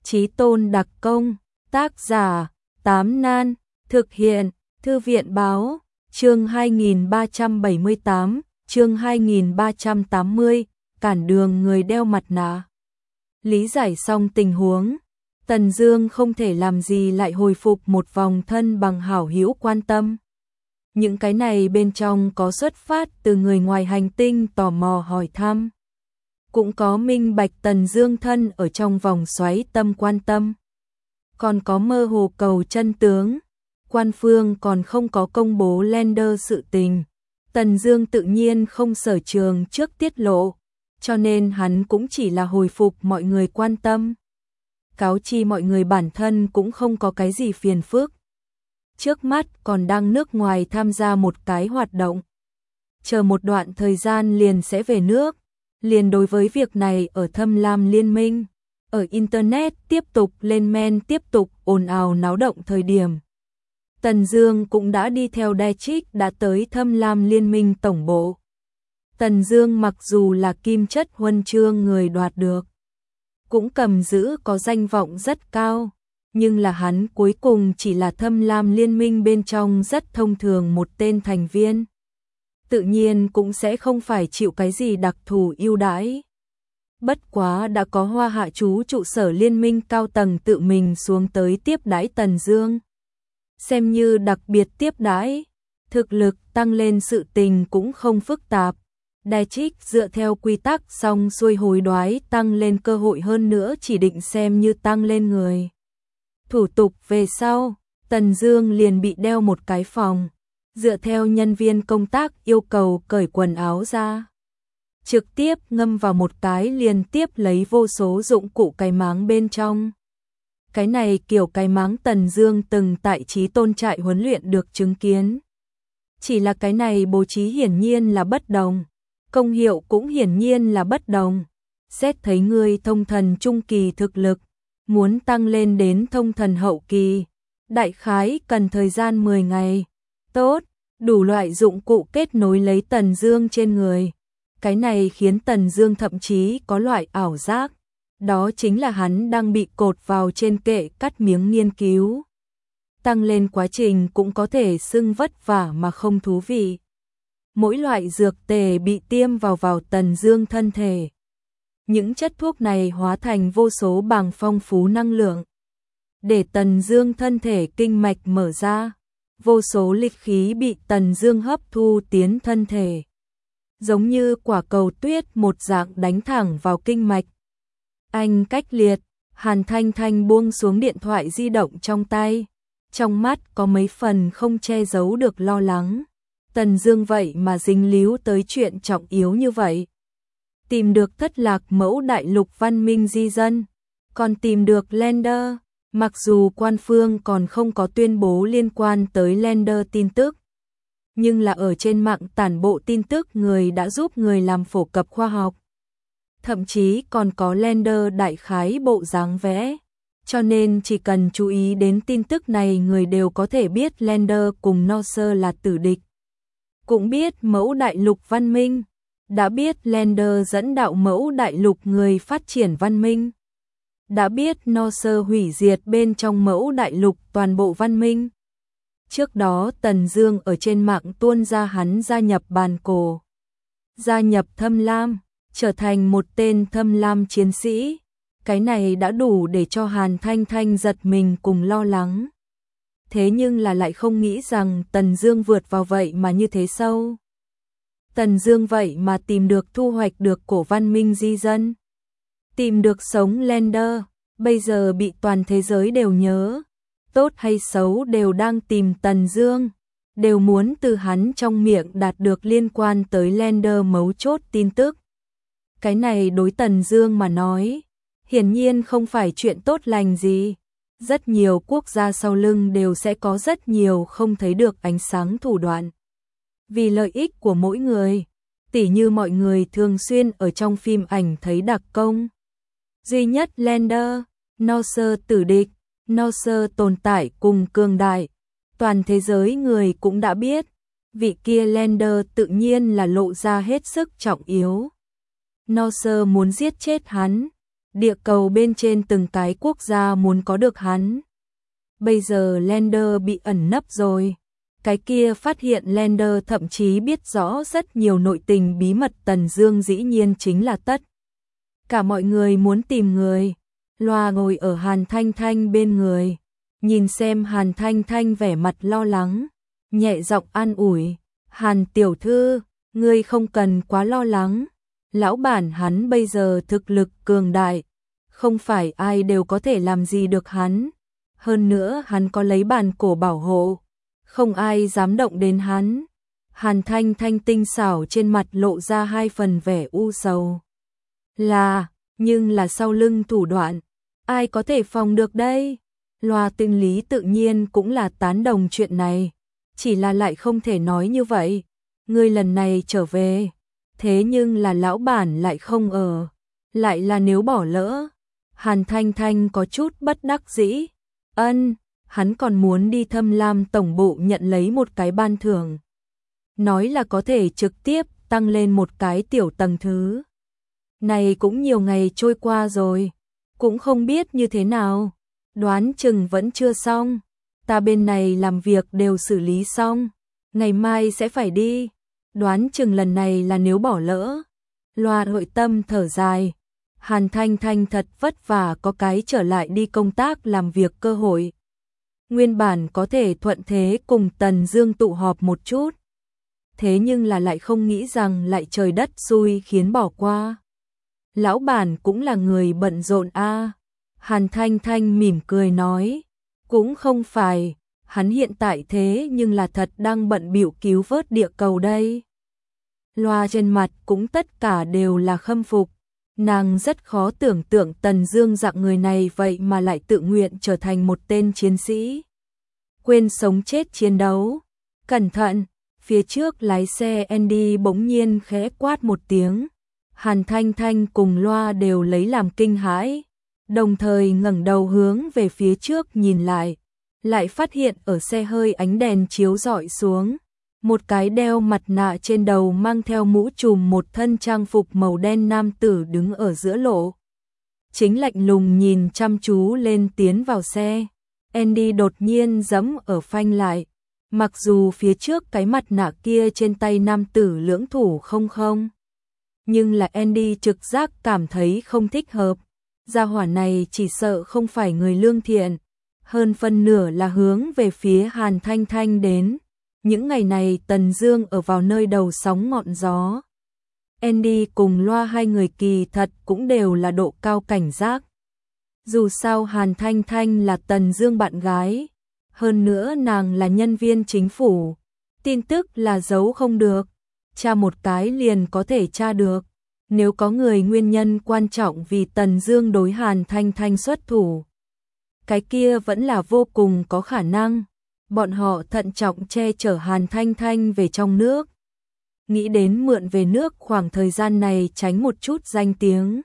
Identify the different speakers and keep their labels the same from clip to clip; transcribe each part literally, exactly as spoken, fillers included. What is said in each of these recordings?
Speaker 1: Chí Tôn đặc công, tác giả, Tám Nan, thực hiện, Thư viện báo, chương hai nghìn ba trăm bảy mươi tám, chương hai nghìn ba trăm tám mươi, cản đường người đeo mặt nạ. Lý giải xong tình huống, Tần Dương không thể làm gì lại hồi phục một vòng thân bằng hảo hữu quan tâm. Những cái này bên trong có xuất phát từ người ngoài hành tinh tò mò hỏi thăm. Cũng có minh bạch Tần Dương thân ở trong vòng xoáy tâm quan tâm. Còn có mơ hồ cầu chân tướng. Quan phương còn không có công bố Lander sự tình. Tần Dương tự nhiên không sở trường trước tiết lộ, cho nên hắn cũng chỉ là hồi phục mọi người quan tâm. Cáo chi mọi người bản thân cũng không có cái gì phiền phức. Trước mắt còn đang nước ngoài tham gia một cái hoạt động. Chờ một đoạn thời gian liền sẽ về nước. Liền đối với việc này ở Thâm Lam Liên minh, ở Internet tiếp tục lên men tiếp tục ồn ào náo động thời điểm. Tần Dương cũng đã đi theo Daetrich đã tới Thâm Lam Liên minh tổng bộ. Tần Dương mặc dù là kim chất huân chương người đoạt được, cũng cầm giữ có danh vọng rất cao, nhưng là hắn cuối cùng chỉ là Thâm Lam Liên minh bên trong rất thông thường một tên thành viên. Tự nhiên cũng sẽ không phải chịu cái gì đặc thù ưu đãi. Bất quá đã có Hoa Hạ chú trụ sở liên minh cao tầng tự mình xuống tới tiếp đãi Tần Dương. Xem như đặc biệt tiếp đãi, thực lực tăng lên sự tình cũng không phức tạp. Daetrich dựa theo quy tắc xong xuôi hối đoái tăng lên cơ hội hơn nữa chỉ định xem như tăng lên người. Thủ tục về sau, Tần Dương liền bị đeo một cái phòng. Dựa theo nhân viên công tác yêu cầu cởi quần áo ra. Trực tiếp ngâm vào một cái liền tiếp lấy vô số dụng cụ cái máng bên trong. Cái này kiểu cái máng Tần Dương từng tại Chí Tôn trại huấn luyện được chứng kiến. Chỉ là cái này bố trí hiển nhiên là bất đồng. Công hiệu cũng hiển nhiên là bất đồng. Xét thấy người thông thần trung kỳ thực lực, muốn tăng lên đến thông thần hậu kỳ, đại khái cần thời gian mười ngày. Tốt, đủ loại dụng cụ kết nối lấy Tần Dương trên người. Cái này khiến Tần Dương thậm chí có loại ảo giác, đó chính là hắn đang bị cột vào trên kệ cắt miếng nghiên cứu. Tăng lên quá trình cũng có thể xưng vất vả mà không thú vị. Mỗi loại dược tề bị tiêm vào vào Tần Dương thân thể. Những chất thuốc này hóa thành vô số bảng phong phú năng lượng, để Tần Dương thân thể kinh mạch mở ra. Vô số lịch khí bị Tần Dương hấp thu tiến thân thể. Giống như quả cầu tuyết một dạng đánh thẳng vào kinh mạch. Anh cách liệt, Hàn Thanh Thanh buông xuống điện thoại di động trong tay. Trong mắt có mấy phần không che giấu được lo lắng. Tần Dương vậy mà dính líu tới chuyện trọng yếu như vậy. Tìm được thất lạc mẫu đại lục văn minh di dân. Còn tìm được Lander. Mặc dù quan phương còn không có tuyên bố liên quan tới Lander tin tức, nhưng là ở trên mạng tản bộ tin tức người đã giúp người làm phổ cập khoa học. Thậm chí còn có Lander đại khái bộ dáng vẽ, cho nên chỉ cần chú ý đến tin tức này người đều có thể biết Lander cùng Norse là tử địch. Cũng biết mẫu đại lục văn minh, đã biết Lander dẫn đạo mẫu đại lục người phát triển văn minh. Đã biết Norse hủy diệt bên trong mẫu đại lục toàn bộ văn minh. Trước đó Tần Dương ở trên mạng tuôn ra hắn gia nhập bàn cổ, gia nhập Thâm Lam, trở thành một tên Thâm Lam chiến sĩ. Cái này đã đủ để cho Hàn Thanh Thanh giật mình cùng lo lắng. Thế nhưng là lại không nghĩ rằng Tần Dương vượt vào vậy mà như thế sâu. Tần Dương vậy mà tìm được thu hoạch được cổ văn minh di dân. Tìm được sống Lander, bây giờ bị toàn thế giới đều nhớ, tốt hay xấu đều đang tìm Tần Dương, đều muốn từ hắn trong miệng đạt được liên quan tới Lander mấu chốt tin tức. Cái này đối Tần Dương mà nói, hiển nhiên không phải chuyện tốt lành gì. Rất nhiều quốc gia sau lưng đều sẽ có rất nhiều không thấy được ánh sáng thủ đoạn. Vì lợi ích của mỗi người, tỉ như mọi người thường xuyên ở trong phim ảnh thấy đặc công. Duy nhất Lander, Norse tử địch, Norse tồn tại cùng cường đại. Toàn thế giới người cũng đã biết, vị kia Lander tự nhiên là lộ ra hết sức trọng yếu. Norse muốn giết chết hắn, Địa cầu bên trên từng cái quốc gia muốn có được hắn. Bây giờ Lander bị ẩn nấp rồi. Cái kia phát hiện Lander thậm chí biết rõ rất nhiều nội tình bí mật Tần Dương dĩ nhiên chính là tất. Cả mọi người muốn tìm người. Loa ngồi ở Hàn Thanh Thanh bên người. Nhìn xem Hàn Thanh Thanh vẻ mặt lo lắng. Nhẹ giọng an ủi. Hàn tiểu thư, ngươi không cần quá lo lắng. Lão bản hắn bây giờ thực lực cường đại. Không phải ai đều có thể làm gì được hắn. Hơn nữa hắn có lấy bàn cổ bảo hộ. Không ai dám động đến hắn. Hàn Thanh Thanh tinh xảo trên mặt lộ ra hai phần vẻ u sầu. Là, nhưng là sau lưng thủ đoạn. Ai có thể phòng được đây? Loa tinh lý tự nhiên cũng là tán đồng chuyện này. Chỉ là lại không thể nói như vậy. Ngươi lần này trở về. Thế nhưng là lão bản lại không ở. Lại là nếu bỏ lỡ. Hàn Thanh Thanh có chút bất đắc dĩ. Ân, hắn còn muốn đi Thâm Lam tổng bộ nhận lấy một cái ban thưởng. Nói là có thể trực tiếp tăng lên một cái tiểu tầng thứ. Này cũng nhiều ngày trôi qua rồi. Cũng không biết như thế nào. Đoán chừng vẫn chưa xong. Ta bên này làm việc đều xử lý xong. Ngày mai sẽ phải đi. Đoán chừng lần này là nếu bỏ lỡ. Loa hội tâm thở dài. Hàn Thanh Thanh thật vất vả có cái trở lại đi công tác làm việc cơ hội. Nguyên bản có thể thuận thế cùng Tần Dương tụ họp một chút. Thế nhưng là lại không nghĩ rằng lại trời đất xui khiến bỏ qua. Lão bản cũng là người bận rộn a. À. Hàn Thanh Thanh mỉm cười nói. Cũng không phải, hắn hiện tại thế nhưng là thật đang bận bịu cứu vớt địa cầu đây. Loa trên mặt cũng tất cả đều là khâm phục. Nàng rất khó tưởng tượng Tần Dương dạng người này vậy mà lại tự nguyện trở thành một tên chiến sĩ. Quên sống chết chiến đấu. Cẩn thận, phía trước lái xe Andy bỗng nhiên khẽ quát một tiếng. Hàn Thanh Thanh cùng Loa đều lấy làm kinh hãi. Đồng thời ngẩng đầu hướng về phía trước nhìn lại. Lại phát hiện ở xe hơi ánh đèn chiếu rọi xuống. Một cái đeo mặt nạ trên đầu mang theo mũ trùm một thân trang phục màu đen nam tử đứng ở giữa lộ. Chính lạnh lùng nhìn chăm chú lên tiến vào xe. Andy đột nhiên giẫm ở phanh lại. Mặc dù phía trước cái mặt nạ kia trên tay nam tử lưỡng thủ không không. Nhưng là Andy trực giác cảm thấy không thích hợp. Gia hỏa này chỉ sợ không phải người lương thiện. Hơn phân nửa là hướng về phía Hàn Thanh Thanh đến. Những ngày này Tần Dương ở vào nơi đầu sóng ngọn gió. Andy cùng Loa hai người kỳ thật cũng đều là độ cao cảnh giác. Dù sao Hàn Thanh Thanh là Tần Dương bạn gái. Hơn nữa nàng là nhân viên chính phủ. Tin tức là giấu không được. Tra một cái liền có thể tra được. Nếu có người nguyên nhân quan trọng vì Tần Dương đối Hàn Thanh Thanh xuất thủ. Cái kia vẫn là vô cùng có khả năng. Bọn họ thận trọng che chở Hàn Thanh Thanh về trong nước. Nghĩ đến mượn về nước khoảng thời gian này tránh một chút danh tiếng.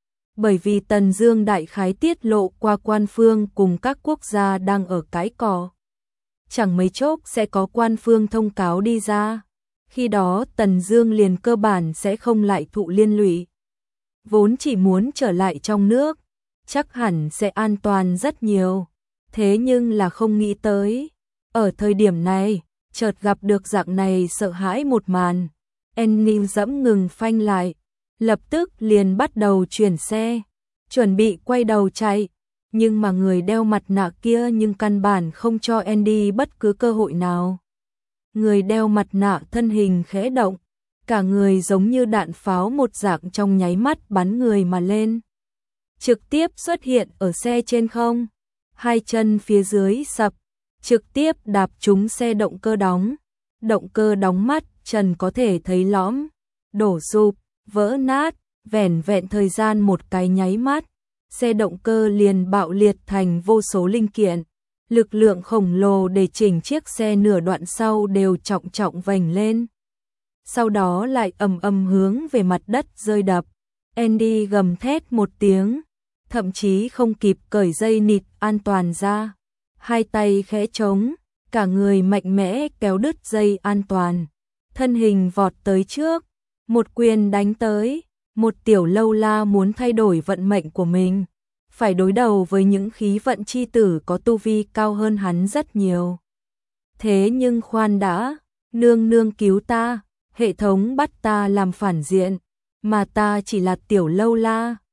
Speaker 1: Bởi vì Tần Dương đại khái tiết lộ qua quan phương cùng các quốc gia đang ở cái cỏ. Chẳng mấy chốc sẽ có quan phương thông cáo đi ra. Khi đó Tần Dương liền cơ bản sẽ không lại thụ liên lụy. Vốn chỉ muốn trở lại trong nước, chắc hẳn sẽ an toàn rất nhiều. Thế nhưng là không nghĩ tới. Ở thời điểm này, chợt gặp được dạng này sợ hãi một màn. Annie dẫm ngừng phanh lại. Lập tức liền bắt đầu chuyển xe. Chuẩn bị quay đầu chạy. Nhưng mà người đeo mặt nạ kia nhưng căn bản không cho Andy bất cứ cơ hội nào. Người đeo mặt nạ thân hình khẽ động. Cả người giống như đạn pháo một dạng trong nháy mắt bắn người mà lên. Trực tiếp xuất hiện ở xe trên không. Hai chân phía dưới sập. Trực tiếp đạp trúng xe động cơ đóng. Động cơ đóng mắt, trần có thể thấy lõm. Đổ sụp, vỡ nát, vẻn vẹn thời gian một cái nháy mắt. Xe động cơ liền bạo liệt thành vô số linh kiện. Lực lượng khổng lồ để chỉnh chiếc xe nửa đoạn sau đều trọng trọng vành lên. Sau đó lại ầm ầm hướng về mặt đất rơi đập. Andy gầm thét một tiếng, thậm chí không kịp cởi dây nịt an toàn ra. Hai tay khẽ trống, cả người mạnh mẽ kéo đứt dây an toàn. Thân hình vọt tới trước, một quyền đánh tới, Một tiểu lâu la muốn thay đổi vận mệnh của mình, phải đối đầu với những khí vận chi tử có tu vi cao hơn hắn rất nhiều. Thế nhưng khoan đã, nương nương cứu ta, hệ thống bắt ta làm phản diện, mà ta chỉ là tiểu lâu la.